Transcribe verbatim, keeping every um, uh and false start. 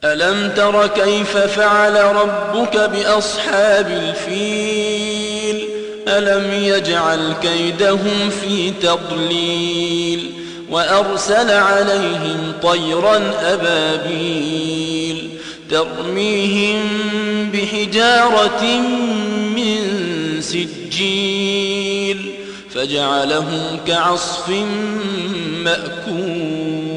ألم تر كيف فعل ربك بأصحاب الفيل ألم يجعل كيدهم في تضليل وأرسل عليهم طيرا أبابيل ترميهم بحجارة من سجيل فجعلهم كعصف مأكول.